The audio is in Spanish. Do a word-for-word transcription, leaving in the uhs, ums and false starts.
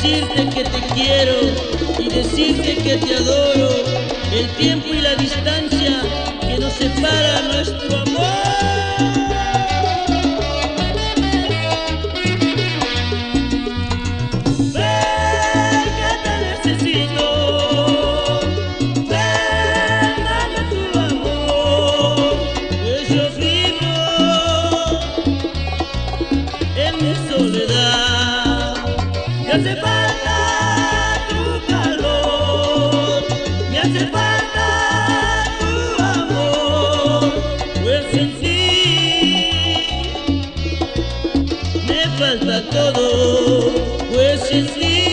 decirte que te quiero y decirte que te adoro. El tiempo y la distancia que nos separa nuestro amor. Ven que te necesito, ven, dame tu amor, pues yo vivo en mi soledad. Me hace falta tu calor, me hace falta tu amor, pues sin ti me falta todo, pues sin ti